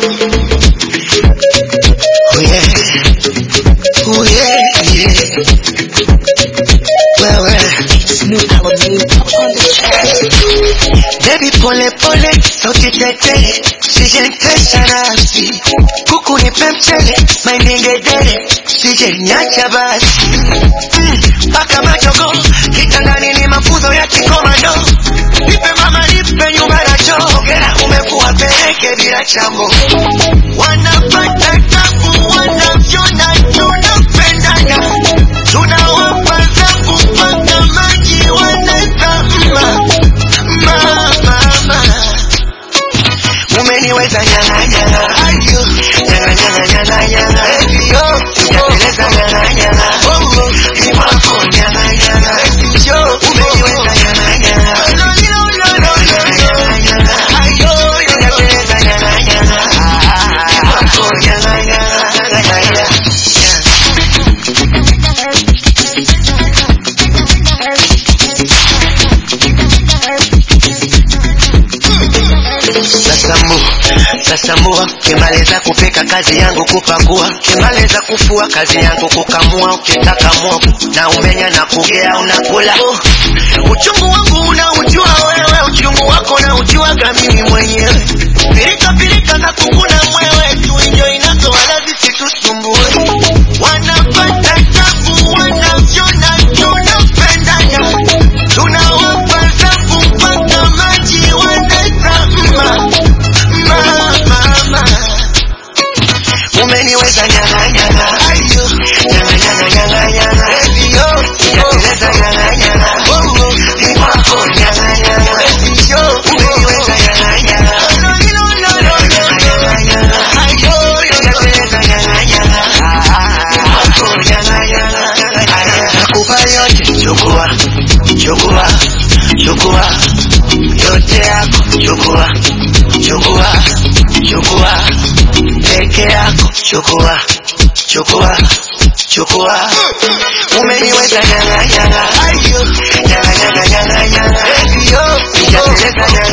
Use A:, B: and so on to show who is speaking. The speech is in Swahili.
A: Oh yeah, oh yeah, yeah. Wewe baby pole pole, sauti tete, sijentesha nafsi. Kuku nipe mchele, maindingedere, sijenyacha basi. Paka majogo, kitandani ni mafuzo ya kikomando. Nipe mama nipe nyumba na choo, gera umekuwa peleke bila chambo. Wanapata tabu, wanavyona tunapendana. Tunawapa zangu mpaka maji wanata mama. Umeniweza nyanga nyanga, ayo nyanga nyanga nyanga nyanga, yo sijateleza nyanga nyanga, ni wako nyanga nyanga, yo umeniweza nyanga nyanga, ayo sijateleza nyanga nyanga, ni wako nyanga nyanga. Sasambua, kimaliza kupika kazi yangu kupakua, kimaliza kufua kazi yangu kukamua, ukitaka mwogo na umenya na kugea unakula. Uchungu wangu unaujua wewe, uchungu wako na ujuaga mimi mwenyewe. Pirika pirika za kukuna mwewe, tuenjoy nazo wala zisitusumbue. Wanapata tabu, wanavyona tunapendana. Tunawapa zangu mpaka maji wanata mama. Umeniweza nyanga nyanga, ayo nyanga nyanga nyanga nyanga, yo sijateleza nyanga nyanga, ni wako nyanga nyanga, yo umeniweza nyanga nyanga, ayo sijateleza nyanga nyanga, ni wako nyanga nyanga. Nakupa yote, chukua chukua chukua yote yako, chukua chukua chukua peke yako, chukua chukua chukua. Umeniweza nyanga nyanga, ayo nyanga nyanga nyanga nyanga, yo sijateleza nyanga